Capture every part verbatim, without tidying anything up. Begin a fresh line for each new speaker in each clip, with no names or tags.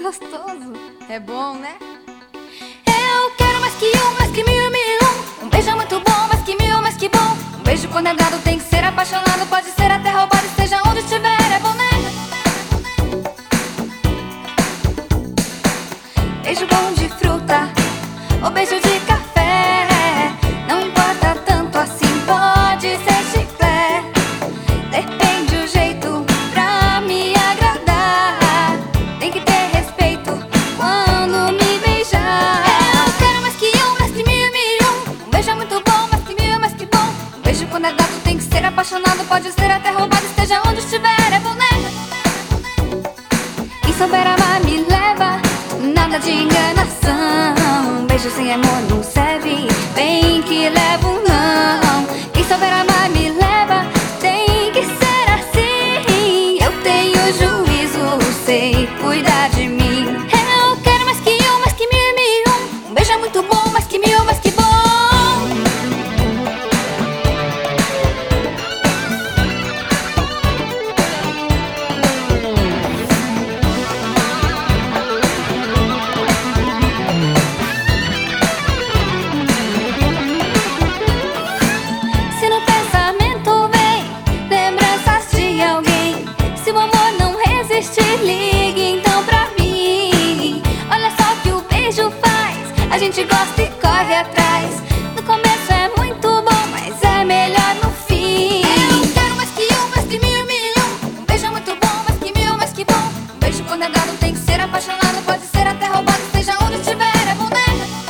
gostoso. É bom, né?
Eu quero mais que um, mais que mil, mil e um. Um beijo é muito bom, mais que mil, mais que bom. Um beijo quando é dado tem que ser apaixonado. Pode ser até roubado, esteja onde estiver. É bom, né? Beijo bom de fruta ou beijo de café, não importa tanto assim, pode ser chiclete. Depende o jeito pra me agradar. Tem que ter respeito quando me beijar. Eu quero mais que um, mais que mil, mil e um. Um beijo é muito bom, mais que mil, mais que bom. Um beijo quando é dado tem que ser apaixonado. Pode ser até roubado, esteja onde estiver. É bom, né? Quem souber amar me leva, nada de enganação. Beijo sem amor não serve, bem que leva um não. Quem souber amar me leva, tem que ser assim. Eu tenho juízo, sei cuidar de mim. Eu quero mais que um, mais que mil, mil e um. Um beijo é muito bom, mais que mil, mais que bom. Ligue então pra mim. Olha só o que o beijo faz, a gente gosta e corre atrás. No começo é muito bom, mas é melhor no fim. Eu quero mais que um, mais que mil, mil e um. Um beijo é muito bom, mais que mil, mais que bom. Um beijo quando é dado tem que ser apaixonado. Pode ser até roubado, esteja onde estiver. É bom, né?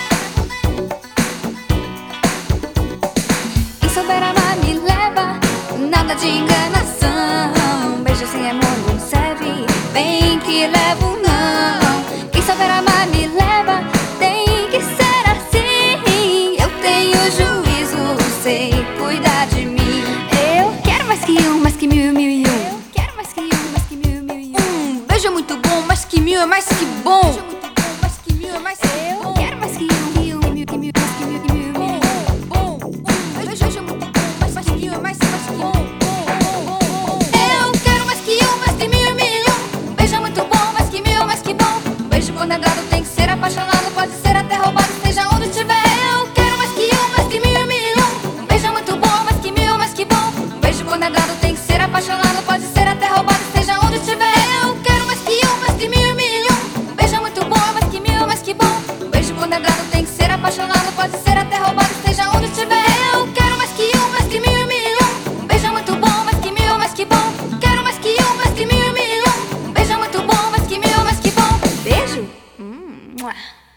Quem souber amar me leva, nada de enganação. Um beijo sem amor não serve, bem que leva um não. Quem souber amar me leva, tem que ser assim. Eu tenho juízo, sei cuidar de mim. Eu quero mais que um, mais que mil, mil e um. Eu quero mais que um, mais que mil, mil e um.
Um beijo é muito bom, mais que mil é mais que bom.
Beijo é muito bom, mais que mil é mais que bom. Eu quero mais que um, que um, mil, que mil, mais que mil, que mil, mil.
Bom, bom. Um beijo é muito bom, mais que mil é mais mais que bom.
Quando é dado tem que ser apaixonado. Pode ser até roubado, esteja onde estiver. Eu quero mais que um, mais que mil, mil e um. Um beijo é muito bom, mais que mil, mais que bom. Um beijo quando é dado tem que ser apaixonado. Pode ser até roubado, esteja onde estiver. Eu quero mais que um, mais que mil, mil e um. Um beijo é muito bom, mais que mil, mais que bom. Um beijo quando é dado tem que ser apaixonado. Pode ser até roubado, esteja onde estiver. Eu quero mais que um, mais que mil, mil e um. Um beijo é muito bom, mais que mil, mais que bom. Quero mais que um, mais que mil, mil e um. Um beijo é muito bom, mais que mil, mais que bom. Beijo? Hum, mua.